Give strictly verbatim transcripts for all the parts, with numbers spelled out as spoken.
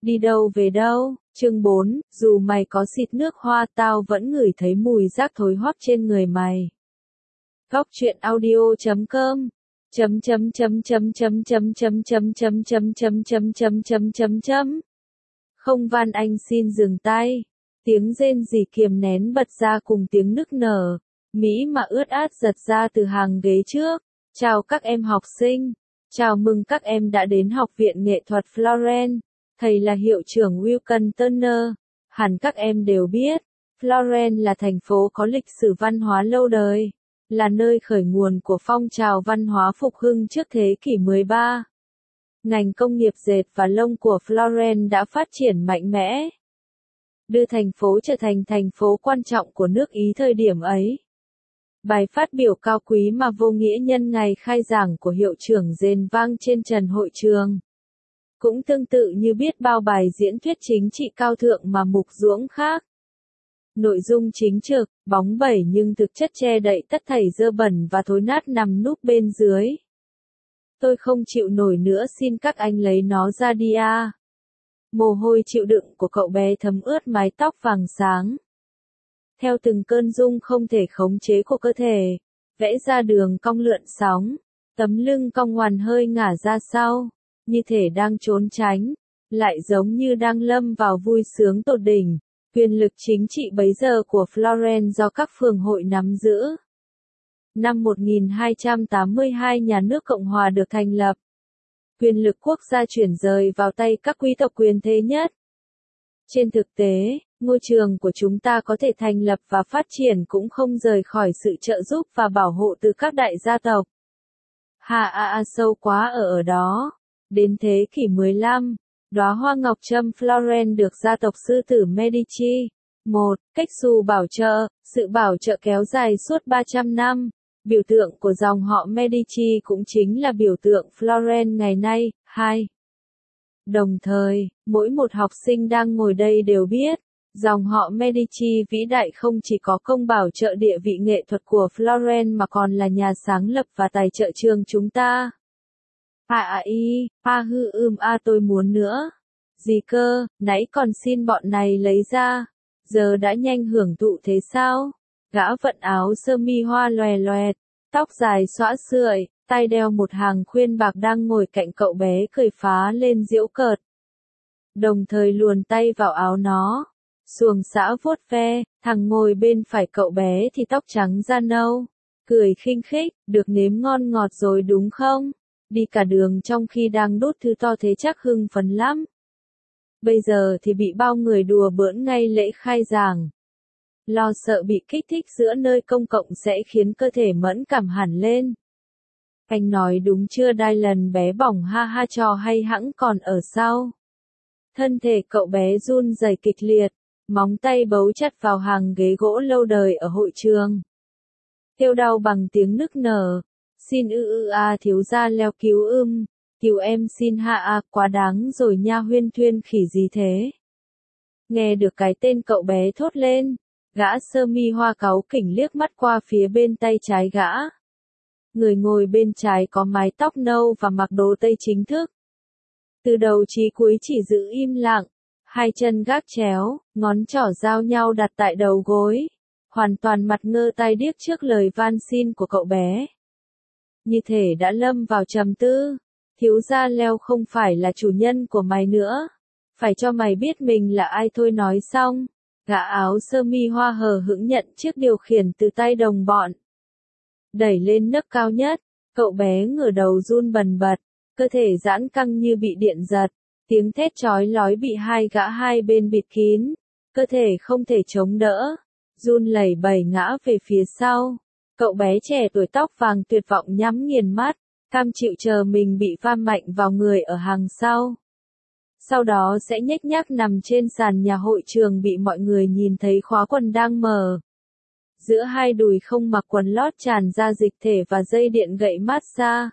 Đi đâu về đâu? Chương bốn, dù mày có xịt nước hoa tao vẫn ngửi thấy mùi rác thối hoắc trên người mày. Góc truyện audio chấm com chấm chấm chấm chấm chấm chấm chấm chấm chấm chấm chấm chấm chấm chấm chấm chấm. Không van anh xin dừng tay. Tiếng rên rỉ kiềm nén bật ra cùng tiếng nức nở. Mỹ mà ướt át giật ra từ hàng ghế trước. Chào các em học sinh. Chào mừng các em đã đến Học viện Nghệ thuật Florence. Thầy là hiệu trưởng Wilken Turner. Hẳn các em đều biết, Florence là thành phố có lịch sử văn hóa lâu đời, là nơi khởi nguồn của phong trào văn hóa phục hưng trước thế kỷ mười ba. Ngành công nghiệp dệt và lông của Florence đã phát triển mạnh mẽ, đưa thành phố trở thành thành phố quan trọng của nước Ý thời điểm ấy. Bài phát biểu cao quý mà vô nghĩa nhân ngày khai giảng của hiệu trưởng rền vang trên trần hội trường. Cũng tương tự như biết bao bài diễn thuyết chính trị cao thượng mà mục ruỗng khác. Nội dung chính trực, bóng bẩy nhưng thực chất che đậy tất thảy dơ bẩn và thối nát nằm núp bên dưới. Tôi không chịu nổi nữa, xin các anh lấy nó ra đi à. Mồ hôi chịu đựng của cậu bé thấm ướt mái tóc vàng sáng. Theo từng cơn rung không thể khống chế của cơ thể, vẽ ra đường cong lượn sóng, tấm lưng cong ngoằn hơi ngả ra sau. Như thể đang trốn tránh, lại giống như đang lâm vào vui sướng tột đỉnh. Quyền lực chính trị bấy giờ của Florence do các phường hội nắm giữ. Năm một nghìn hai trăm tám mươi hai nhà nước Cộng hòa được thành lập. Quyền lực quốc gia chuyển rời vào tay các quý tộc quyền thế nhất. Trên thực tế, ngôi trường của chúng ta có thể thành lập và phát triển cũng không rời khỏi sự trợ giúp và bảo hộ từ các đại gia tộc. Hà a a sâu quá ở ở đó. Đến thế kỷ mười lăm, đóa hoa ngọc trâm Florence được gia tộc sư tử Medici. một. Cách xù bảo trợ, sự bảo trợ kéo dài suốt ba trăm năm. Biểu tượng của dòng họ Medici cũng chính là biểu tượng Florence ngày nay. hai. Đồng thời, mỗi một học sinh đang ngồi đây đều biết, dòng họ Medici vĩ đại không chỉ có công bảo trợ địa vị nghệ thuật của Florence mà còn là nhà sáng lập và tài trợ trường chúng ta. À à y, a hư ưm a tôi muốn nữa. Gì cơ, nãy còn xin bọn này lấy ra. Giờ đã nhanh hưởng thụ thế sao? Gã vận áo sơ mi hoa loè loẹt, tóc dài xõa sượi, tay đeo một hàng khuyên bạc đang ngồi cạnh cậu bé cười phá lên giễu cợt. Đồng thời luồn tay vào áo nó. Xuồng xã vuốt ve, thằng ngồi bên phải cậu bé thì tóc trắng da nâu. Cười khinh khích, được nếm ngon ngọt rồi đúng không? Đi cả đường trong khi đang đút thứ to thế chắc hưng phấn lắm. Bây giờ thì bị bao người đùa bỡn ngay lễ khai giảng. Lo sợ bị kích thích giữa nơi công cộng sẽ khiến cơ thể mẫn cảm hẳn lên. Anh nói đúng chưa Dylan bé bỏng ha ha trò hay hẵng còn ở sau. Thân thể cậu bé run rẩy kịch liệt, móng tay bấu chặt vào hàng ghế gỗ lâu đời ở hội trường. Kêu đau bằng tiếng nức nở. Xin ư ư a thiếu gia leo cứu ưm, cứu em xin hạ a quá đáng rồi nha huyên thuyên khỉ gì thế. Nghe được cái tên cậu bé thốt lên, gã sơ mi hoa cáu kỉnh liếc mắt qua phía bên tay trái gã. Người ngồi bên trái có mái tóc nâu và mặc đồ tây chính thức. Từ đầu chí cuối chỉ giữ im lặng, hai chân gác chéo, ngón trỏ giao nhau đặt tại đầu gối, hoàn toàn mặt ngơ tai điếc trước lời van xin của cậu bé. Như thể đã lâm vào trầm tư. Thiếu gia leo không phải là chủ nhân của mày nữa. Phải cho mày biết mình là ai thôi nói xong. Gã áo sơ mi hoa hờ hững nhận chiếc điều khiển từ tay đồng bọn. Đẩy lên nấc cao nhất, cậu bé ngửa đầu run bần bật, cơ thể giãn căng như bị điện giật. Tiếng thét chói lói bị hai gã hai bên bịt kín. Cơ thể không thể chống đỡ. Run lẩy bẩy ngã về phía sau. Cậu bé trẻ tuổi tóc vàng tuyệt vọng nhắm nghiền mắt, cam chịu chờ mình bị va mạnh vào người ở hàng sau. Sau đó sẽ nhếch nhác nằm trên sàn nhà hội trường bị mọi người nhìn thấy khóa quần đang mở. Giữa hai đùi không mặc quần lót tràn ra dịch thể và dây điện gậy massage.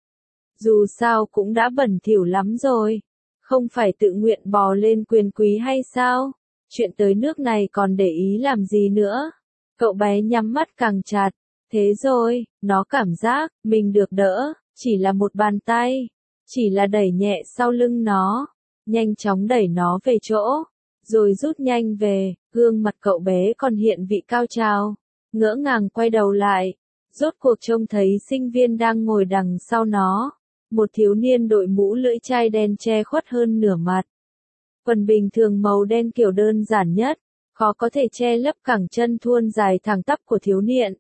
Dù sao cũng đã bẩn thỉu lắm rồi. Không phải tự nguyện bò lên quyền quý hay sao? Chuyện tới nước này còn để ý làm gì nữa? Cậu bé nhắm mắt càng chặt. Thế rồi, nó cảm giác, mình được đỡ, chỉ là một bàn tay, chỉ là đẩy nhẹ sau lưng nó, nhanh chóng đẩy nó về chỗ, rồi rút nhanh về, gương mặt cậu bé còn hiện vị cao trào, ngỡ ngàng quay đầu lại, rốt cuộc trông thấy sinh viên đang ngồi đằng sau nó, một thiếu niên đội mũ lưỡi chai đen che khuất hơn nửa mặt. Quần bình thường màu đen kiểu đơn giản nhất, khó có thể che lấp cẳng chân thuôn dài thẳng tắp của thiếu niên.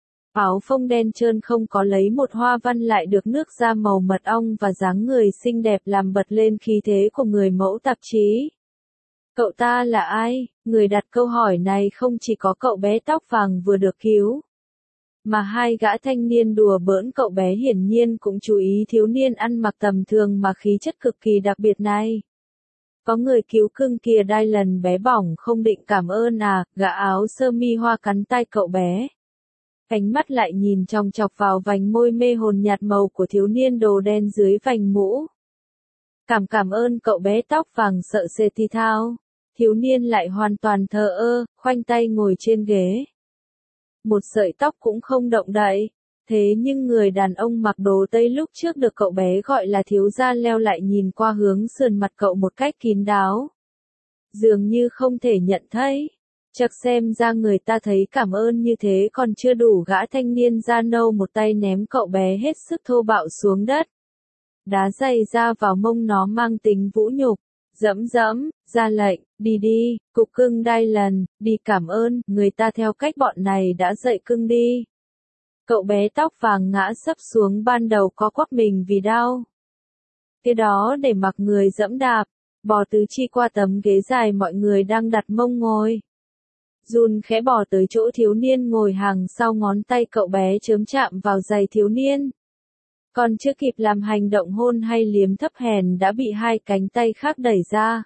Áo phông đen trơn không có lấy một hoa văn lại được nước da màu mật ong và dáng người xinh đẹp làm bật lên khí thế của người mẫu tạp chí. Cậu ta là ai? Người đặt câu hỏi này không chỉ có cậu bé tóc vàng vừa được cứu, mà hai gã thanh niên đùa bỡn cậu bé hiển nhiên cũng chú ý thiếu niên ăn mặc tầm thường mà khí chất cực kỳ đặc biệt này. Có người cứu cưng kìa, Dylan bé bỏng không định cảm ơn à, gã áo sơ mi hoa cắn tay cậu bé. Ánh mắt lại nhìn chòng chọc vào vành môi mê hồn nhạt màu của thiếu niên đồ đen dưới vành mũ. Cảm cảm ơn cậu bé tóc vàng sợ sệt thì thao. Thiếu niên lại hoàn toàn thờ ơ, khoanh tay ngồi trên ghế. Một sợi tóc cũng không động đậy. Thế nhưng người đàn ông mặc đồ Tây lúc trước được cậu bé gọi là thiếu gia leo lại nhìn qua hướng sườn mặt cậu một cách kín đáo. Dường như không thể nhận thấy. Chắc xem ra người ta thấy cảm ơn như thế còn chưa đủ, gã thanh niên da nâu một tay ném cậu bé hết sức thô bạo xuống đất. Đá giày ra vào mông nó mang tính vũ nhục. Dẫm dẫm, ra lệnh, đi đi, cục cưng Dylan, đi cảm ơn, người ta theo cách bọn này đã dạy cưng đi. Cậu bé tóc vàng ngã sấp xuống, ban đầu có quắp mình vì đau. Cái đó để mặc người dẫm đạp, bò tứ chi qua tấm ghế dài mọi người đang đặt mông ngồi. Jun khẽ bò tới chỗ thiếu niên ngồi hàng sau, ngón tay cậu bé chớm chạm vào giày thiếu niên. Còn chưa kịp làm hành động hôn hay liếm thấp hèn đã bị hai cánh tay khác đẩy ra.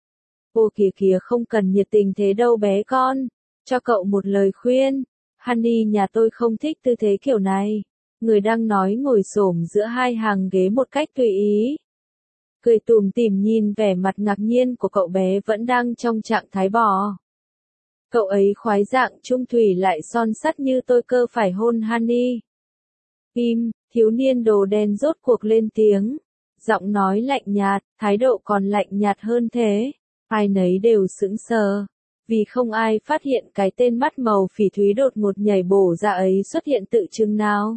Ô kìa kìa, không cần nhiệt tình thế đâu bé con, cho cậu một lời khuyên. Honey, nhà tôi không thích tư thế kiểu này. Người đang nói ngồi xổm giữa hai hàng ghế một cách tùy ý. Cười tủm tỉm nhìn vẻ mặt ngạc nhiên của cậu bé vẫn đang trong trạng thái bò. Cậu ấy khoái dạng trung thủy lại son sắt như tôi cơ phải hôn Honey. Im, thiếu niên đồ đen rốt cuộc lên tiếng. Giọng nói lạnh nhạt, thái độ còn lạnh nhạt hơn thế. Ai nấy đều sững sờ. Vì không ai phát hiện cái tên mắt màu phỉ thúy đột ngột nhảy bổ ra ấy xuất hiện tự chừng nào.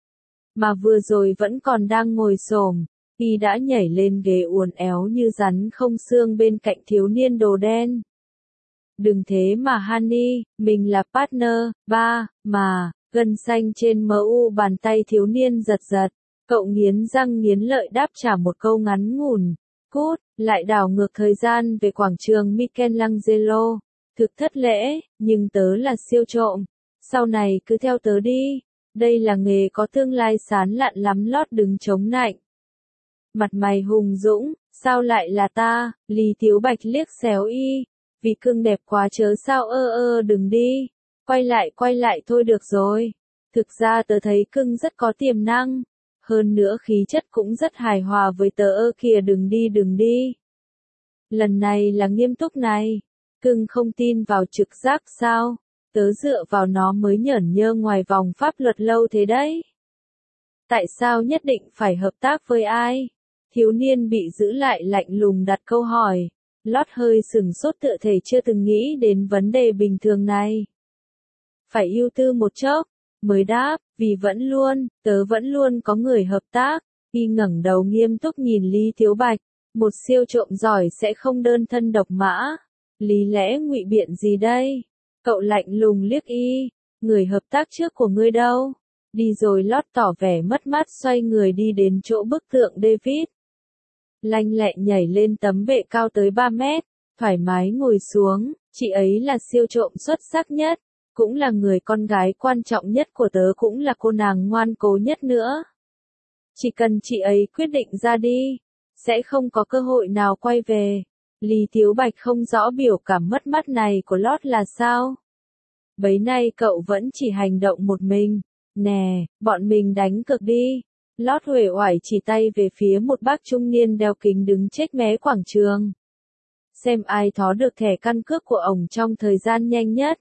Mà vừa rồi vẫn còn đang ngồi xổm, y đã nhảy lên ghế uốn éo như rắn không xương bên cạnh thiếu niên đồ đen. Đừng thế mà Honey, mình là partner, ba, mà, gân xanh trên mờ u bàn tay thiếu niên giật giật. Cậu nghiến răng nghiến lợi đáp trả một câu ngắn ngủn. Cút, lại đảo ngược thời gian về quảng trường Michelangelo. Thực thất lễ, nhưng tớ là siêu trộm. Sau này cứ theo tớ đi. Đây là nghề có tương lai sán lạn lắm, lót đứng chống nạnh. Mặt mày hùng dũng, sao lại là ta? Lý Tiếu Bạch liếc xéo y. Vì cưng đẹp quá chớ sao, ơ ơ đừng đi. Quay lại quay lại thôi được rồi. Thực ra tớ thấy cưng rất có tiềm năng. Hơn nữa khí chất cũng rất hài hòa với tớ, ơ kìa đừng đi đừng đi. Lần này là nghiêm túc này. Cưng không tin vào trực giác sao? Tớ dựa vào nó mới nhởn nhơ ngoài vòng pháp luật lâu thế đấy. Tại sao nhất định phải hợp tác với ai? Thiếu niên bị giữ lại lạnh lùng đặt câu hỏi. Lót hơi sừng sốt tựa thể chưa từng nghĩ đến vấn đề bình thường này. Phải ưu tư một chốc, mới đáp, vì vẫn luôn, tớ vẫn luôn có người hợp tác. Y ngẩng đầu nghiêm túc nhìn Lý Tiếu Bạch, một siêu trộm giỏi sẽ không đơn thân độc mã. Lý lẽ ngụy biện gì đây? Cậu lạnh lùng liếc y, người hợp tác trước của ngươi đâu? Đi rồi. Lót tỏ vẻ mất mát xoay người đi đến chỗ bức tượng David. Lanh lẹ nhảy lên tấm bệ cao tới ba mét, thoải mái ngồi xuống, chị ấy là siêu trộm xuất sắc nhất, cũng là người con gái quan trọng nhất của tớ, cũng là cô nàng ngoan cố nhất nữa. Chỉ cần chị ấy quyết định ra đi, sẽ không có cơ hội nào quay về. Lý Tiếu Bạch không rõ biểu cảm mất mát này của Lót là sao. Bấy nay cậu vẫn chỉ hành động một mình. Nè, bọn mình đánh cược đi. Lót uể oải chỉ tay về phía một bác trung niên đeo kính đứng chếch mé quảng trường. Xem ai thó được thẻ căn cước của ổng trong thời gian nhanh nhất.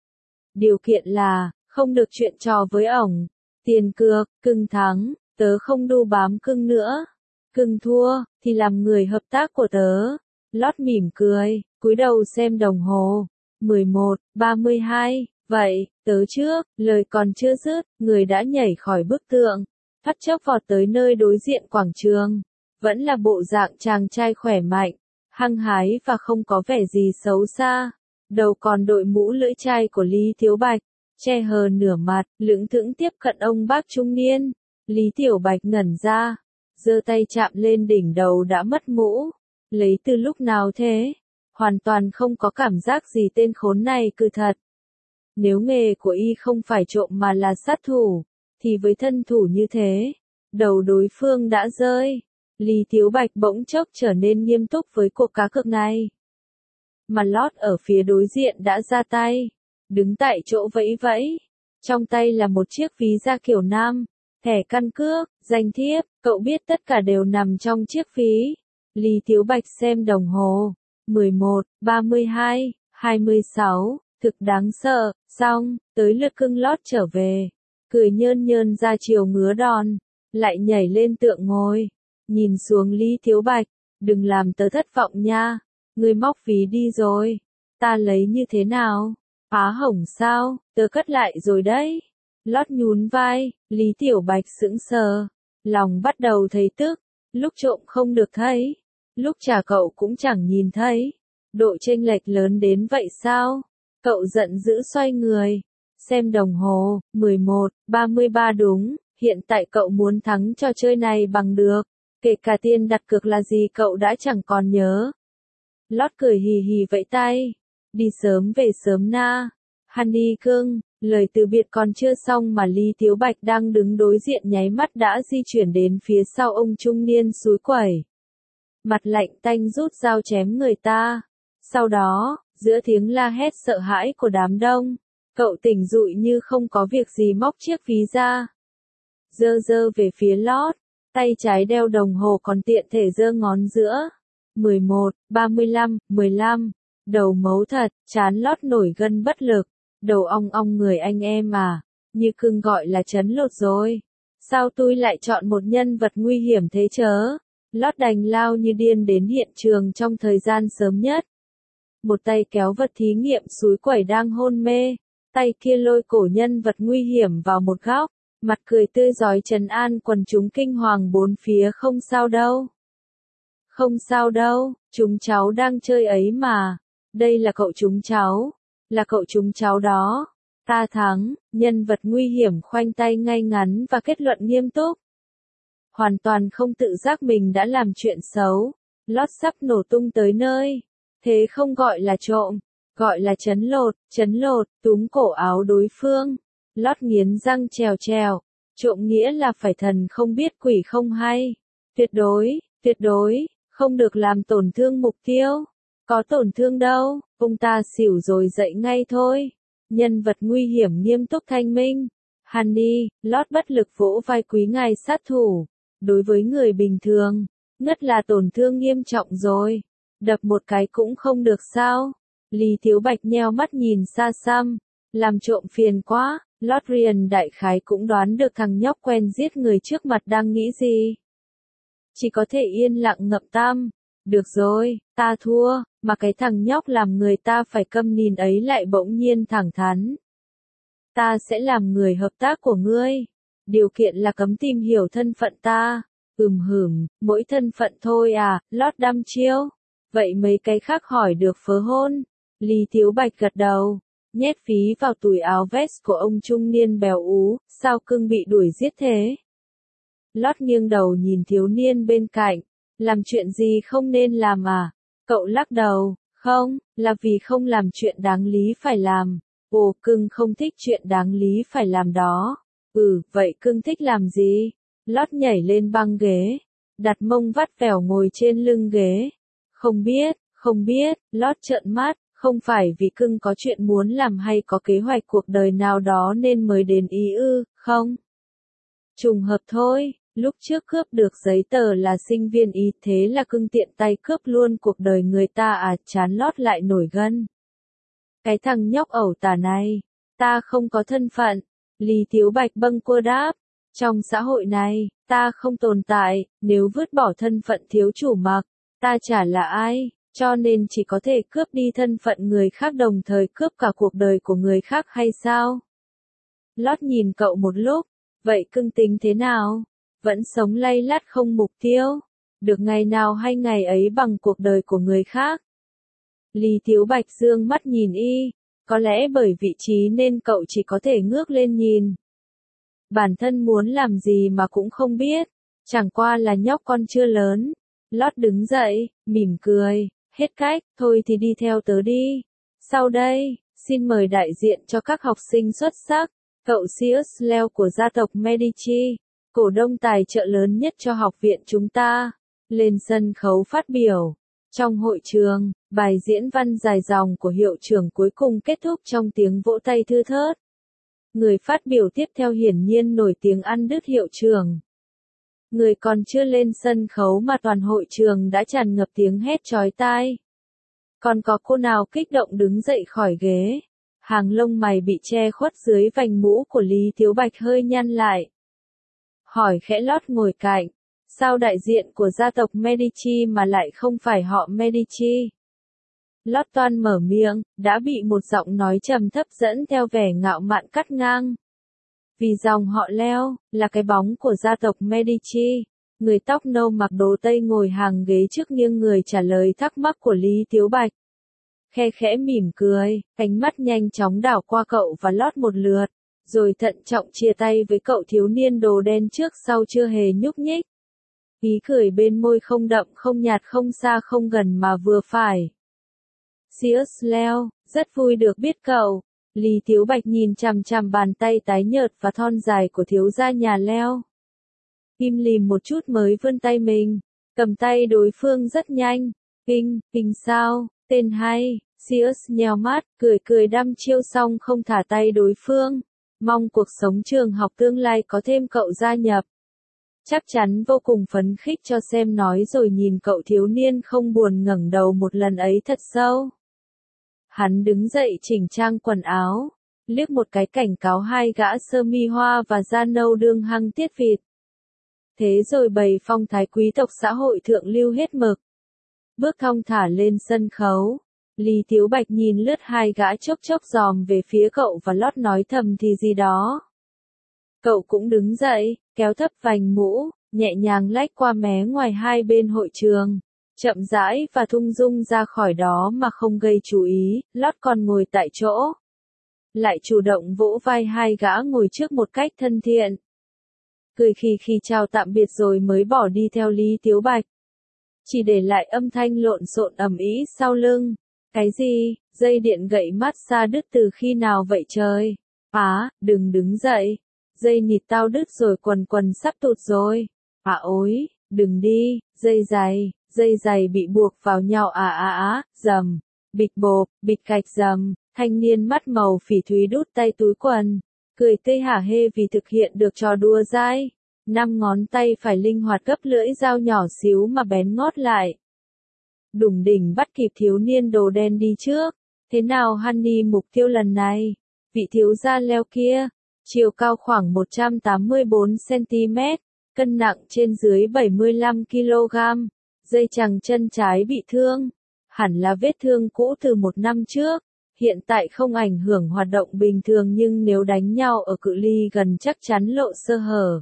Điều kiện là, không được chuyện trò với ổng. Tiền cược, cưng thắng, tớ không đu bám cưng nữa. Cưng thua, thì làm người hợp tác của tớ. Lót mỉm cười, cúi đầu xem đồng hồ. mười một, ba mươi hai, vậy, tớ trước, lời còn chưa dứt, người đã nhảy khỏi bức tượng. Thoát chốc vọt tới nơi đối diện quảng trường. Vẫn là bộ dạng chàng trai khỏe mạnh, hăng hái và không có vẻ gì xấu xa. Đầu còn đội mũ lưỡi chai của Lý Thiếu Bạch, che hờ nửa mặt, lững thững tiếp cận ông bác trung niên. Lý Tiểu Bạch ngẩn ra, giơ tay chạm lên đỉnh đầu đã mất mũ. Lấy từ lúc nào thế? Hoàn toàn không có cảm giác gì tên khốn này cư thật. Nếu nghề của y không phải trộm mà là sát thủ, thì với thân thủ như thế, đầu đối phương đã rơi. Lý Thiếu Bạch bỗng chốc trở nên nghiêm túc với cuộc cá cược này. Mà Lót ở phía đối diện đã ra tay, đứng tại chỗ vẫy vẫy. Trong tay là một chiếc ví da kiểu nam, thẻ căn cước, danh thiếp, cậu biết tất cả đều nằm trong chiếc ví. Lý Thiếu Bạch xem đồng hồ, mười một, ba mươi hai, hai mươi sáu, thực đáng sợ, xong, tới lượt cưng Lót trở về. Cười nhơn nhơn ra chiều ngứa đòn, lại nhảy lên tượng ngồi, nhìn xuống Lý Thiếu Bạch, đừng làm tớ thất vọng nha, ngươi móc ví đi rồi, ta lấy như thế nào, phá hỏng sao, tớ cất lại rồi đấy. Lót nhún vai, Lý Tiểu Bạch sững sờ, lòng bắt đầu thấy tức, lúc trộm không được thấy, lúc trả cậu cũng chẳng nhìn thấy, độ chênh lệch lớn đến vậy sao, cậu giận dữ xoay người. Xem đồng hồ, mười một, ba mươi ba đúng, hiện tại cậu muốn thắng trò chơi này bằng được, kể cả tiền đặt cược là gì cậu đã chẳng còn nhớ. Lót cười hì hì vẫy tay, đi sớm về sớm na, Honey cưng, lời từ biệt còn chưa xong mà Lý Thiếu Bạch đang đứng đối diện nháy mắt đã di chuyển đến phía sau ông trung niên xúi quẩy. Mặt lạnh tanh rút dao chém người ta, sau đó, giữa tiếng la hét sợ hãi của đám đông, cậu tỉnh dụi như không có việc gì móc chiếc ví ra. Dơ dơ về phía Lót, tay trái đeo đồng hồ còn tiện thể giơ ngón giữa. mười một, ba mươi lăm, mười lăm, đầu mấu thật, chán Lót nổi gân bất lực, đầu ong ong người anh em à, như cưng gọi là chấn lột rồi. Sao tôi lại chọn một nhân vật nguy hiểm thế chớ? Lót đành lao như điên đến hiện trường trong thời gian sớm nhất. Một tay kéo vật thí nghiệm xúi quẩy đang hôn mê, tay kia lôi cổ nhân vật nguy hiểm vào một góc, mặt cười tươi rói trấn an quần chúng kinh hoàng bốn phía. Không sao đâu. Không sao đâu, chúng cháu đang chơi ấy mà. Đây là cậu chúng cháu. Là cậu chúng cháu đó. Ta thắng, nhân vật nguy hiểm khoanh tay ngay ngắn và kết luận nghiêm túc. Hoàn toàn không tự giác mình đã làm chuyện xấu. Lót sắp nổ tung tới nơi. Thế không gọi là trộm, gọi là chấn lột, chấn lột, túm cổ áo đối phương. Lót nghiến răng trèo trèo, trộm nghĩa là phải thần không biết quỷ không hay. Tuyệt đối, tuyệt đối, không được làm tổn thương mục tiêu. Có tổn thương đâu, ông ta xỉu rồi dậy ngay thôi. Nhân vật nguy hiểm nghiêm túc thanh minh. Honey, Lót bất lực vỗ vai quý ngài sát thủ. Đối với người bình thường, ngất là tổn thương nghiêm trọng rồi. Đập một cái cũng không được sao. Lý Thiếu Bạch nheo mắt nhìn xa xăm. Làm trộm phiền quá. Lót Ryan đại khái cũng đoán được thằng nhóc quen giết người trước mặt đang nghĩ gì. Chỉ có thể yên lặng ngậm tam. Được rồi, ta thua, mà cái thằng nhóc làm người ta phải câm nín ấy lại bỗng nhiên thẳng thắn. Ta sẽ làm người hợp tác của ngươi. Điều kiện là cấm tìm hiểu thân phận ta. Ừm hửm, mỗi thân phận thôi à, Lót đăm chiêu. Vậy mấy cái khác hỏi được phớ hôn. Lý Thiếu Bạch gật đầu, nhét phí vào túi áo vest của ông trung niên béo ú, sao cưng bị đuổi giết thế? Lót nghiêng đầu nhìn thiếu niên bên cạnh, làm chuyện gì không nên làm à? Cậu lắc đầu, không, là vì không làm chuyện đáng lý phải làm. Ồ, cưng không thích chuyện đáng lý phải làm đó. Ừ, vậy cưng thích làm gì? Lót nhảy lên băng ghế, đặt mông vắt vẻo ngồi trên lưng ghế. Không biết, không biết, Lót trợn mắt, không phải vì cưng có chuyện muốn làm hay có kế hoạch cuộc đời nào đó nên mới đến ý ư, không? Trùng hợp thôi, lúc trước cướp được giấy tờ là sinh viên ý thế là cưng tiện tay cướp luôn cuộc đời người ta à, chán Lót lại nổi gân. Cái thằng nhóc ẩu tả này, ta không có thân phận, Lý Thiếu Bạch bâng quơ đáp, trong xã hội này, Ta không tồn tại, nếu vứt bỏ thân phận thiếu chủ mặc, ta chả là ai, cho nên chỉ có thể cướp đi thân phận người khác đồng thời cướp cả cuộc đời của người khác hay sao? Lót nhìn cậu một lúc, vậy cưng tính thế nào? Vẫn sống lay lắt không mục tiêu, được ngày nào hay ngày ấy bằng cuộc đời của người khác. Lý Tiếu Bạch dương mắt nhìn y, có lẽ bởi vị trí nên cậu chỉ có thể ngước lên nhìn. Bản thân muốn làm gì mà cũng không biết, chẳng qua là nhóc con chưa lớn. Lót đứng dậy, mỉm cười, hết cách, thôi thì đi theo tớ đi. Sau đây, xin mời đại diện cho các học sinh xuất sắc, cậu Sirius Leo của gia tộc Medici, cổ đông tài trợ lớn nhất cho học viện chúng ta, lên sân khấu phát biểu. Trong hội trường, bài diễn văn dài dòng của hiệu trưởng cuối cùng kết thúc trong tiếng vỗ tay thưa thớt. Người phát biểu tiếp theo hiển nhiên nổi tiếng ăn đứt hiệu trưởng. Người còn chưa lên sân khấu mà toàn hội trường đã tràn ngập tiếng hét chói tai. Còn có cô nào kích động đứng dậy khỏi ghế. Hàng lông mày bị che khuất dưới vành mũ của Lý Tiếu Bạch hơi nhăn lại. Hỏi khẽ Lót ngồi cạnh. Sao đại diện của gia tộc Medici mà lại không phải họ Medici? Lót toan mở miệng, đã bị một giọng nói trầm thấp dẫn theo vẻ ngạo mạn cắt ngang. Vì dòng họ Leo, là cái bóng của gia tộc Medici. Người tóc nâu mặc đồ tây ngồi hàng ghế trước nghiêng người trả lời thắc mắc của Lý Tiếu Bạch. Khe khẽ mỉm cười, ánh mắt nhanh chóng đảo qua cậu và Lót một lượt, rồi thận trọng chia tay với cậu thiếu niên đồ đen trước sau chưa hề nhúc nhích. Ý cười bên môi không đậm không nhạt không xa không gần mà vừa phải. Sirius Leo, rất vui được biết cậu. Lý Tiếu Bạch nhìn chằm chằm bàn tay tái nhợt và thon dài của thiếu gia nhà Leo. Im lìm một chút mới vươn tay mình, cầm tay đối phương rất nhanh. Kinh, kinh sao, tên hay. Sirius nheo mắt, cười cười đăm chiêu xong không thả tay đối phương. Mong cuộc sống trường học tương lai có thêm cậu gia nhập. Chắc chắn vô cùng phấn khích cho xem nói rồi nhìn cậu thiếu niên không buồn ngẩng đầu một lần ấy thật sâu. Hắn đứng dậy chỉnh trang quần áo, liếc một cái cảnh cáo hai gã sơ mi hoa và da nâu đương hăng tiết vịt. Thế rồi bày phong thái quý tộc xã hội thượng lưu hết mực. Bước thong thả lên sân khấu. Lý Tiếu Bạch nhìn lướt hai gã chốc chốc dòm về phía cậu và Lót nói thầm thì gì đó. Cậu cũng đứng dậy, kéo thấp vành mũ, nhẹ nhàng lách qua mé ngoài hai bên hội trường. Chậm rãi và thung dung ra khỏi đó mà không gây chú ý, Lót còn ngồi tại chỗ. Lại chủ động vỗ vai hai gã ngồi trước một cách thân thiện. Cười khi khi chào tạm biệt rồi mới bỏ đi theo Lý Tiếu Bạch. Chỉ để lại âm thanh lộn xộn ầm ĩ sau lưng. Cái gì, dây điện gậy massage đứt từ khi nào vậy trời? Á, đừng đứng dậy. Dây nịt tao đứt rồi quần quần sắp tụt rồi. À ối, đừng đi, dây giày, dây giày bị buộc vào nhau à à á, dầm, bịch bộp, bịch cạch dầm, thanh niên mắt màu phỉ thúy đút tay túi quần, cười tươi hả hê vì thực hiện được trò đùa dai. Năm ngón tay phải linh hoạt gấp lưỡi dao nhỏ xíu mà bén ngót lại. Đùng đỉnh bắt kịp thiếu niên đồ đen đi trước. Thế nào Honey mục tiêu lần này? Vị thiếu gia Leo kia. Chiều cao khoảng một trăm tám mươi bốn xăng-ti-mét, cân nặng trên dưới bảy mươi lăm ki lô gam, dây chằng chân trái bị thương, hẳn là vết thương cũ từ một năm trước, hiện tại không ảnh hưởng hoạt động bình thường nhưng nếu đánh nhau ở cự ly gần chắc chắn lộ sơ hở.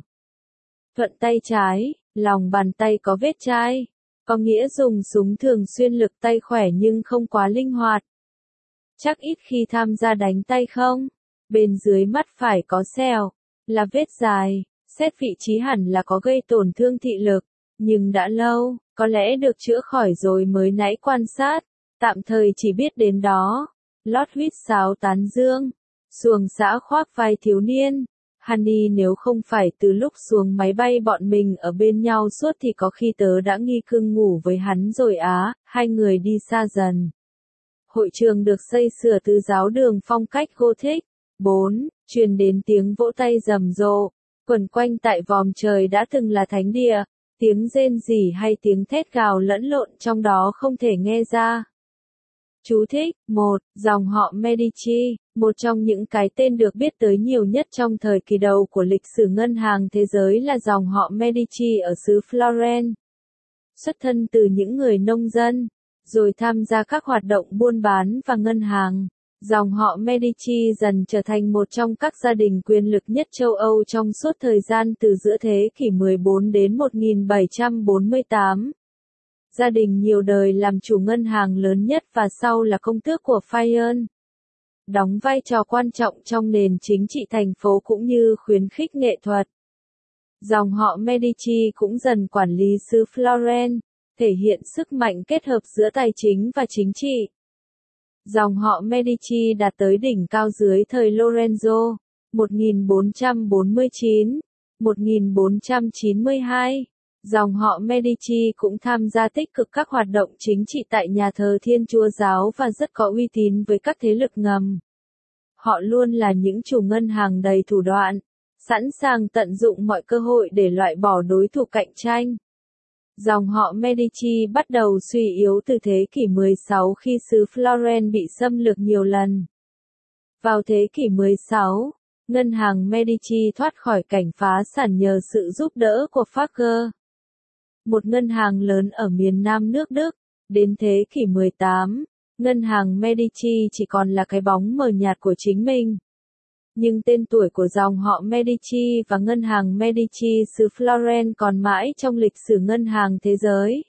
Thuận tay trái, lòng bàn tay có vết chai, có nghĩa dùng súng thường xuyên lực tay khỏe nhưng không quá linh hoạt. Chắc ít khi tham gia đánh tay không? Bên dưới mắt phải có sẹo, là vết dài, xét vị trí hẳn là có gây tổn thương thị lực, nhưng đã lâu, có lẽ được chữa khỏi rồi mới nãy quan sát, tạm thời chỉ biết đến đó. Lót huýt sáo tán dương, xuồng xã khoác vai thiếu niên. Honey nếu không phải từ lúc xuống máy bay bọn mình ở bên nhau suốt thì có khi tớ đã nghi cưng ngủ với hắn rồi á, hai người đi xa dần. Hội trường được xây sửa từ giáo đường phong cách Gothic. bốn. Truyền đến tiếng vỗ tay rầm rộ, quẩn quanh tại vòm trời đã từng là thánh địa, tiếng rên rỉ hay tiếng thét gào lẫn lộn trong đó không thể nghe ra. Chú thích: một. Dòng họ Medici, một trong những cái tên được biết tới nhiều nhất trong thời kỳ đầu của lịch sử ngân hàng thế giới là dòng họ Medici ở xứ Florence. Xuất thân từ những người nông dân, rồi tham gia các hoạt động buôn bán và ngân hàng. Dòng họ Medici dần trở thành một trong các gia đình quyền lực nhất châu Âu trong suốt thời gian từ giữa thế kỷ mười bốn đến một nghìn bảy trăm bốn mươi tám. Gia đình nhiều đời làm chủ ngân hàng lớn nhất và sau là công tước của Fayerne. Đóng vai trò quan trọng trong nền chính trị thành phố cũng như khuyến khích nghệ thuật. Dòng họ Medici cũng dần quản lý xứ Florence, thể hiện sức mạnh kết hợp giữa tài chính và chính trị. Dòng họ Medici đạt tới đỉnh cao dưới thời Lorenzo, một nghìn bốn trăm bốn mươi chín đến một nghìn bốn trăm chín mươi hai. Dòng họ Medici cũng tham gia tích cực các hoạt động chính trị tại nhà thờ Thiên Chúa giáo và rất có uy tín với các thế lực ngầm. Họ luôn là những chủ ngân hàng đầy thủ đoạn, sẵn sàng tận dụng mọi cơ hội để loại bỏ đối thủ cạnh tranh. Dòng họ Medici bắt đầu suy yếu từ thế kỷ mười sáu khi xứ Florence bị xâm lược nhiều lần. Vào thế kỷ mười sáu, ngân hàng Medici thoát khỏi cảnh phá sản nhờ sự giúp đỡ của Fagger, một ngân hàng lớn ở miền nam nước Đức. Đến thế kỷ mười tám, ngân hàng Medici chỉ còn là cái bóng mờ nhạt của chính mình. Nhưng tên tuổi của dòng họ Medici và ngân hàng Medici xứ Florence còn mãi trong lịch sử ngân hàng thế giới.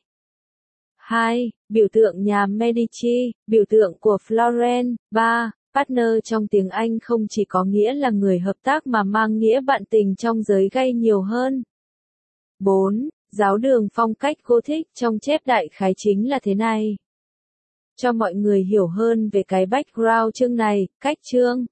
hai. Biểu tượng nhà Medici, biểu tượng của Florence. ba. Partner trong tiếng Anh không chỉ có nghĩa là người hợp tác mà mang nghĩa bạn tình trong giới gay nhiều hơn. bốn. Giáo đường phong cách Gothic trong chép đại khái chính là thế này. Cho mọi người hiểu hơn về cái background chương này, cách chương